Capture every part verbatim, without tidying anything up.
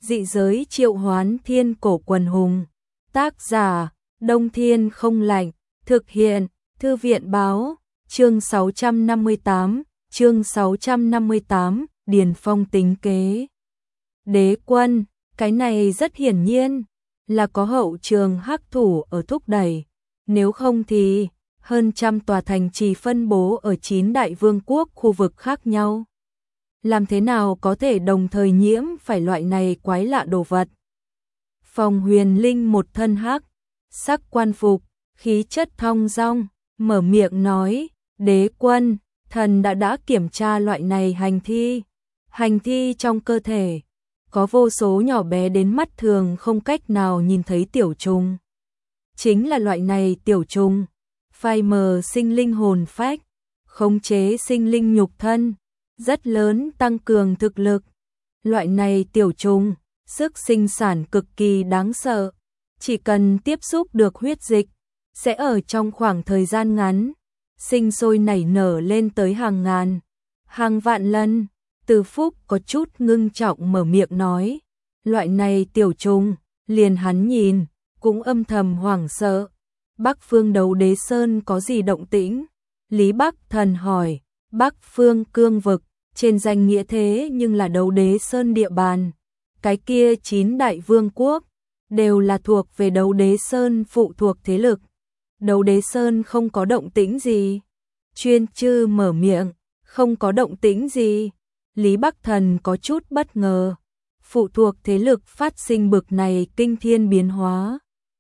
Dị giới triệu hoán thiên cổ quần hùng. Tác giả, Đông Thiên Không Lạnh. Thực hiện, Thư viện Báo. Chương sáu trăm năm mươi tám, chương sáu trăm năm mươi tám, Điền Phong tính kế. Đế quân, cái này rất hiển nhiên là có hậu trường hắc thủ ở thúc đẩy. Nếu không thì hơn trăm tòa thành trì phân bố ở chín đại vương quốc khu vực khác nhau. Làm thế nào có thể đồng thời nhiễm phải loại này quái lạ đồ vật? Phong Huyền Linh một thân hắc, sắc quan phục, khí chất thong dong, mở miệng nói, đế quân, thần đã đã kiểm tra loại này hành thi. Hành thi trong cơ thể có vô số nhỏ bé đến mắt thường không cách nào nhìn thấy tiểu trùng. Chính là loại này tiểu trùng, phai mờ sinh linh hồn phách, khống chế sinh linh nhục thân, rất lớn tăng cường thực lực. Loại này tiểu trùng, sức sinh sản cực kỳ đáng sợ, chỉ cần tiếp xúc được huyết dịch, sẽ ở trong khoảng thời gian ngắn, sinh sôi nảy nở lên tới hàng ngàn, hàng vạn lần. Từ Phúc có chút ngưng trọng mở miệng nói, loại này tiểu trùng, liền hắn nhìn, cũng âm thầm hoảng sợ. Bắc Phương Đấu Đế Sơn có gì động tĩnh? Lý Bắc Thần hỏi. Bắc Phương Cương Vực, trên danh nghĩa thế nhưng là Đấu Đế Sơn địa bàn. Cái kia chín đại vương quốc, đều là thuộc về Đấu Đế Sơn phụ thuộc thế lực. Đấu Đế Sơn không có động tĩnh gì. Chuyên Chư mở miệng, không có động tĩnh gì. Lý Bắc Thần có chút bất ngờ. Phụ thuộc thế lực phát sinh bực này kinh thiên biến hóa.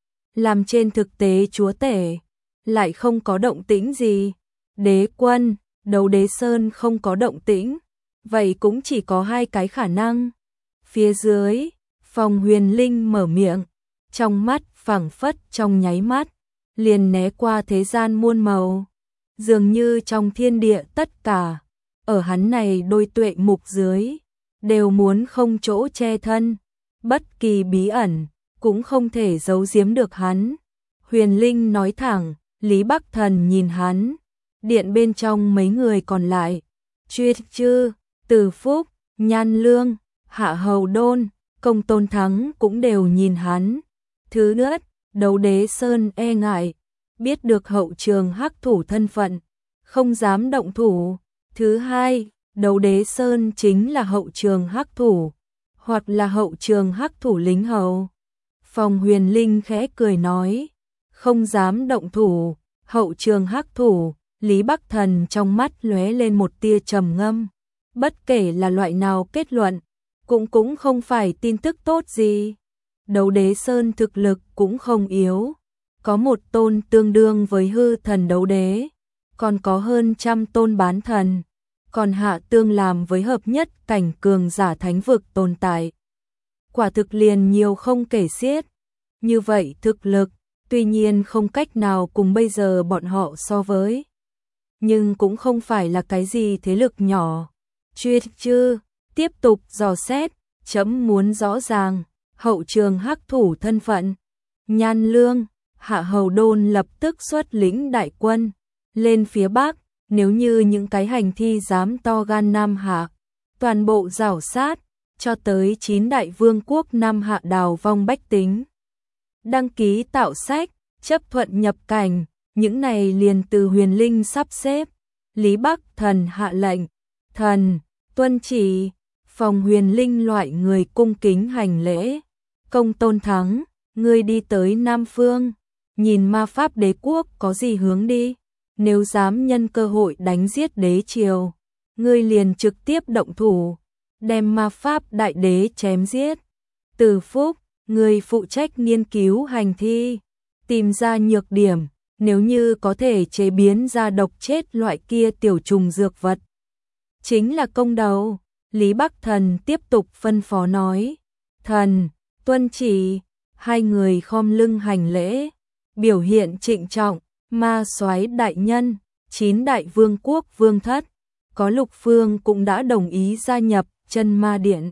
Làm trên thực tế chúa tể, lại không có động tĩnh gì. Đế quân, Đấu Đế Sơn không có động tĩnh. Vậy cũng chỉ có hai cái khả năng. Phía dưới, Phong Huyền Linh mở miệng. Trong mắt phảng phất trong nháy mắt, liền né qua thế gian muôn màu. Dường như trong thiên địa tất cả, ở hắn này đôi tuệ mục dưới, đều muốn không chỗ che thân. Bất kỳ bí ẩn, cũng không thể giấu giếm được hắn. Huyền Linh nói thẳng, Lý Bắc Thần nhìn hắn. Điện bên trong mấy người còn lại, Chuyên Chư, Từ Phúc, Nhan Lương, Hạ Hầu Đôn, Công Tôn Thắng cũng đều nhìn hắn. Thứ nhất, Đấu Đế Sơn e ngại, biết được hậu trường hắc thủ thân phận, không dám động thủ. Thứ hai, Đấu Đế Sơn chính là hậu trường hắc thủ, hoặc là hậu trường hắc thủ lính hầu. Phong Huyền Linh khẽ cười nói, không dám động thủ, hậu trường hắc thủ. Lý Bắc Thần trong mắt lóe lên một tia trầm ngâm. Bất kể là loại nào kết luận, cũng cũng không phải tin tức tốt gì. Đấu Đế Sơn thực lực cũng không yếu, có một tôn tương đương với hư thần đấu đế, còn có hơn trăm tôn bán thần, còn hạ tương làm với hợp nhất cảnh cường giả thánh vực tồn tại. Quả thực liền nhiều không kể xiết. Như vậy thực lực, tuy nhiên không cách nào cùng bây giờ bọn họ so với, nhưng cũng không phải là cái gì thế lực nhỏ. Chuyên Chư tiếp tục dò xét, chấm muốn rõ ràng hậu trường hắc thủ thân phận. Nhan Lương, Hạ Hầu Đôn lập tức xuất lĩnh đại quân lên phía bắc. Nếu như những cái hành thi dám to gan Nam Hạ, toàn bộ rảo sát, cho tới chín đại vương quốc Nam Hạ đào vong bách tính. Đăng ký tạo sách, chấp thuận nhập cảnh, những này liền từ Huyền Linh sắp xếp. Lý Bắc Thần hạ lệnh, thần, tuân chỉ. Phong Huyền Linh loại người cung kính hành lễ. Công Tôn Thắng, ngươi đi tới Nam Phương, nhìn ma pháp đế quốc có gì hướng đi. Nếu dám nhân cơ hội đánh giết đế triều, ngươi liền trực tiếp động thủ, đem ma pháp đại đế chém giết. Từ Phúc, ngươi phụ trách nghiên cứu hành thi, tìm ra nhược điểm, nếu như có thể chế biến ra độc chết loại kia tiểu trùng dược vật, chính là công đầu. Lý Bắc Thần tiếp tục phân phó nói, thần, tuân chỉ. Hai người khom lưng hành lễ, biểu hiện trịnh trọng. Ma soái đại nhân, chín đại vương quốc vương thất, có Lục Phương cũng đã đồng ý gia nhập Chân Ma Điện.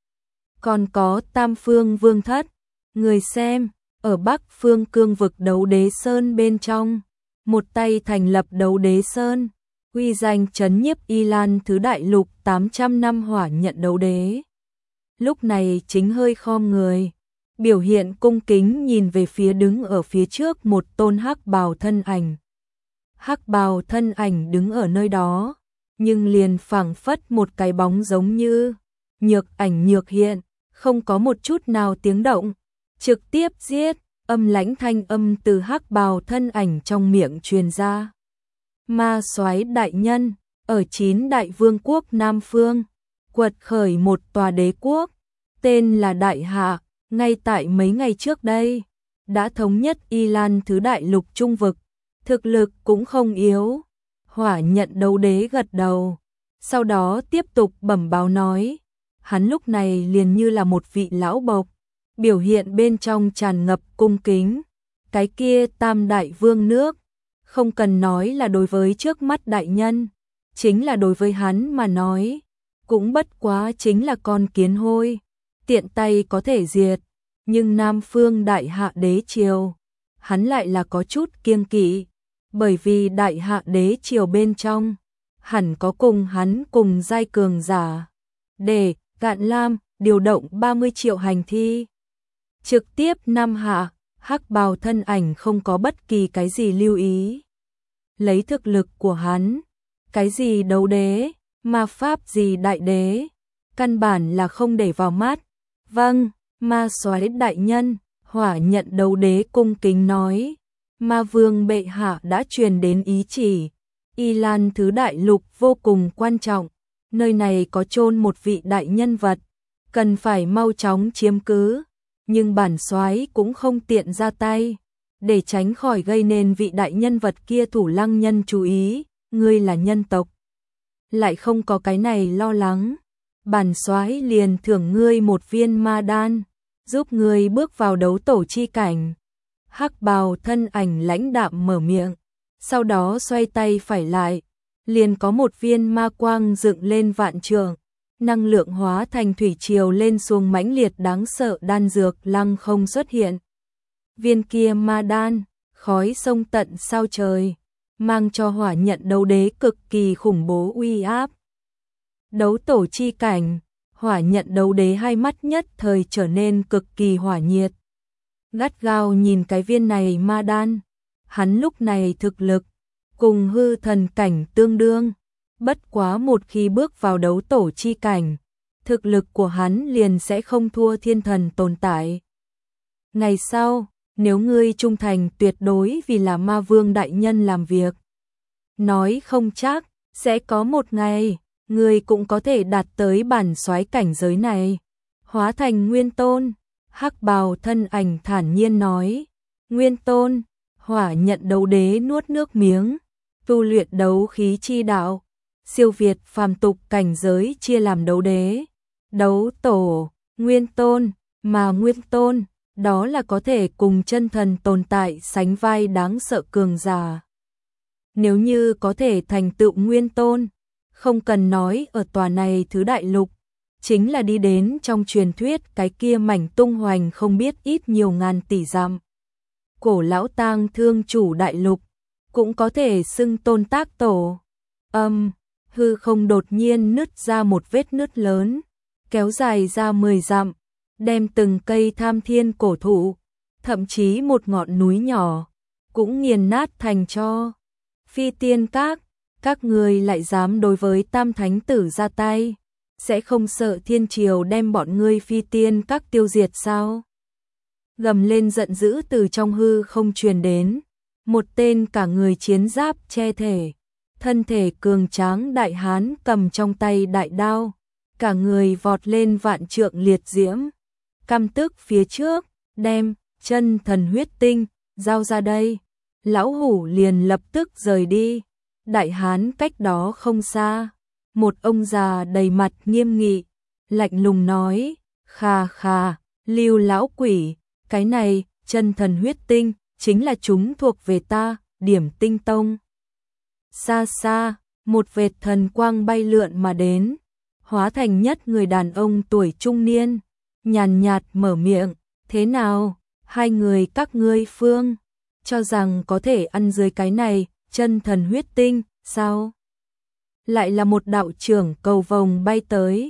Còn có Tam Phương vương thất, người xem, ở Bắc Phương Cương Vực Đấu Đế Sơn bên trong, một tay thành lập Đấu Đế Sơn, uy danh trấn nhiếp Y Lan thứ đại lục tám trăm năm hỏa nhận đấu đế. lúc này chính hơi khom người, biểu hiện cung kính nhìn về phía đứng ở phía trước một tôn hắc bào thân ảnh. Hắc bào thân ảnh đứng ở nơi đó, nhưng liền phảng phất một cái bóng giống như nhược ảnh nhược hiện, không có một chút nào tiếng động, trực tiếp giết, âm lãnh thanh âm từ hắc bào thân ảnh trong miệng truyền ra. Ma soái đại nhân, ở chín đại vương quốc Nam Phương, quật khởi một tòa đế quốc, tên là Đại Hạ, ngay tại mấy ngày trước đây, đã thống nhất Y Lan thứ đại lục trung vực, thực lực cũng không yếu. Hỏa Nhận Đấu Đế gật đầu, sau đó tiếp tục bẩm báo nói, hắn lúc này liền như là một vị lão bộc, biểu hiện bên trong tràn ngập cung kính. Cái kia tam đại vương nước, không cần nói là đối với trước mắt đại nhân, chính là đối với hắn mà nói, cũng bất quá chính là con kiến hôi, tiện tay có thể diệt. Nhưng Nam Phương Đại Hạ đế triều, hắn lại là có chút kiêng kỵ, bởi vì Đại Hạ đế triều bên trong, hẳn có cùng hắn cùng giai cường giả. Để Cạn Lam điều động ba mươi triệu hành thi, trực tiếp Nam Hạ, hắc bào thân ảnh không có bất kỳ cái gì lưu ý. Lấy thực lực của hắn, cái gì đấu đế, ma pháp gì đại đế, căn bản là không để vào mắt. Vâng, ma soái đại nhân, Hỏa Nhận Đấu Đế cung kính nói, ma vương bệ hạ đã truyền đến ý chỉ, Y Lan thứ đại lục vô cùng quan trọng, nơi này có chôn một vị đại nhân vật, cần phải mau chóng chiếm cứ, nhưng bản soái cũng không tiện ra tay, để tránh khỏi gây nên vị đại nhân vật kia thủ lăng nhân chú ý, ngươi là nhân tộc, lại không có cái này lo lắng, bản soái liền thưởng ngươi một viên ma đan, giúp ngươi bước vào đấu tổ chi cảnh. Hắc bào thân ảnh lãnh đạm mở miệng, sau đó xoay tay phải lại, liền có một viên ma quang dựng lên vạn trượng, năng lượng hóa thành thủy triều lên xuống mãnh liệt đáng sợ đan dược lăng không xuất hiện. Viên kia ma đan, khói sông tận sao trời, mang cho Hỏa Nhận Đấu Đế cực kỳ khủng bố uy áp. Đấu tổ chi cảnh, Hỏa Nhận Đấu Đế hai mắt nhất thời trở nên cực kỳ hỏa nhiệt. Gắt gao nhìn cái viên này ma đan, hắn lúc này thực lực cùng hư thần cảnh tương đương, bất quá một khi bước vào đấu tổ chi cảnh, thực lực của hắn liền sẽ không thua thiên thần tồn tại. Ngày sau, nếu ngươi trung thành tuyệt đối vì là ma vương đại nhân làm việc, nói không chắc sẽ có một ngày ngươi cũng có thể đạt tới bản soái cảnh giới này, hóa thành nguyên tôn. Hắc bào thân ảnh thản nhiên nói, nguyên tôn. Hỏa Nhận Đấu Đế nuốt nước miếng, tu luyện đấu khí chi đạo, siêu việt phàm tục cảnh giới chia làm đấu đế, đấu tổ, nguyên tôn, mà nguyên tôn, đó là có thể cùng chân thần tồn tại sánh vai đáng sợ cường giả. Nếu như có thể thành tựu nguyên tôn, không cần nói ở tòa này thứ đại lục, chính là đi đến trong truyền thuyết cái kia mảnh tung hoành không biết ít nhiều ngàn tỷ dặm. Cổ lão tang thương chủ đại lục, cũng có thể xưng tôn tác tổ. Âm, hư không đột nhiên nứt ra một vết nứt lớn, kéo dài ra mười dặm, đem từng cây tham thiên cổ thụ, thậm chí một ngọn núi nhỏ, cũng nghiền nát thành tro. Phi tiên các, các người lại dám đối với tam thánh tử ra tay, sẽ không sợ thiên triều đem bọn ngươi phi tiên các tiêu diệt sao? Gầm lên giận dữ từ trong hư không truyền đến, một tên cả người chiến giáp che thể, thân thể cường tráng đại hán cầm trong tay đại đao, cả người vọt lên vạn trượng liệt diễm, căm tức phía trước, đem chân thần huyết tinh giao ra đây. Lão hủ liền lập tức rời đi. Đại hán cách đó không xa, một ông già đầy mặt nghiêm nghị, lạnh lùng nói, khà khà, Lưu lão quỷ, cái này, chân thần huyết tinh, chính là chúng thuộc về ta, Điểm Tinh Tông. Xa xa, một vệt thần quang bay lượn mà đến, hóa thành nhất người đàn ông tuổi trung niên, nhàn nhạt mở miệng, thế nào, hai người các ngươi phương, cho rằng có thể ăn dưới cái này, chân thần huyết tinh, sao? Lại là một đạo trưởng cầu vồng bay tới,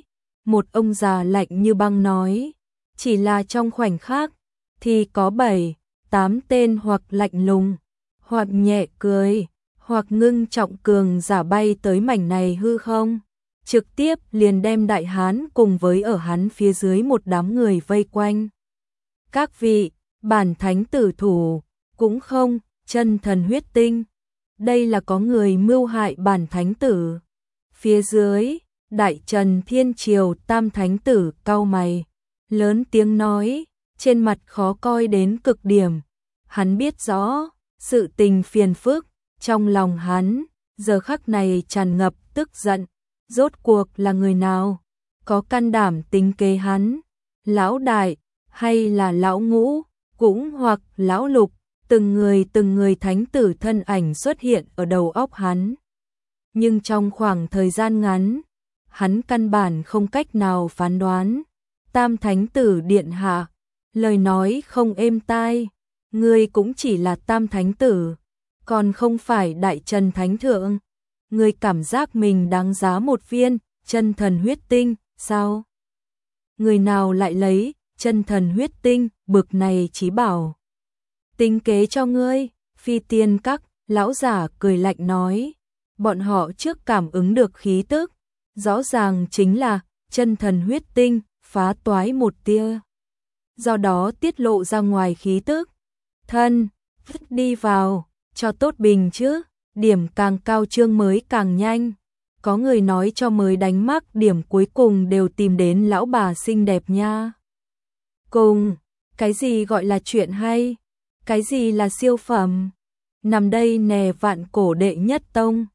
Một ông già lạnh như băng nói, chỉ là trong khoảnh khắc, thì có bảy, tám tên hoặc lạnh lùng, hoặc nhẹ cười, hoặc ngưng trọng cường giả bay tới mảnh này hư không, trực tiếp liền đem đại hán cùng với ở hắn phía dưới một đám người vây quanh. Các vị, bản thánh tử thủ, cũng không, chân thần huyết tinh. Đây là có người mưu hại bản thánh tử. Phía dưới, Đại Trần Thiên Triều Tam Thánh Tử cau mày, lớn tiếng nói, trên mặt khó coi đến cực điểm. Hắn biết rõ, sự tình phiền phức, trong lòng hắn, giờ khắc này tràn ngập tức giận. Rốt cuộc là người nào, có can đảm tính kế hắn, lão đại, hay là lão ngũ, cũng hoặc lão lục, từng người từng người thánh tử thân ảnh xuất hiện ở đầu óc hắn. Nhưng trong khoảng thời gian ngắn, hắn căn bản không cách nào phán đoán. Tam thánh tử điện hạ, lời nói không êm tai, ngươi cũng chỉ là tam thánh tử, còn không phải đại trần thánh thượng. Ngươi cảm giác mình đáng giá một viên chân thần huyết tinh, sao? Người nào lại lấy chân thần huyết tinh bực này chí bảo tính kế cho ngươi? Phi tiên các lão giả cười lạnh nói, bọn họ trước cảm ứng được khí tức, rõ ràng chính là chân thần huyết tinh phá toái một tia, do đó tiết lộ ra ngoài khí tức. Thân, đi vào, cho tốt bình chứ, điểm càng cao trương mới càng nhanh. Có người nói cho mới đánh mắc điểm cuối cùng đều tìm đến lão bà xinh đẹp nha. Cùng, cái gì gọi là chuyện hay? Cái gì là siêu phẩm? Nằm đây nè vạn cổ đệ nhất tông,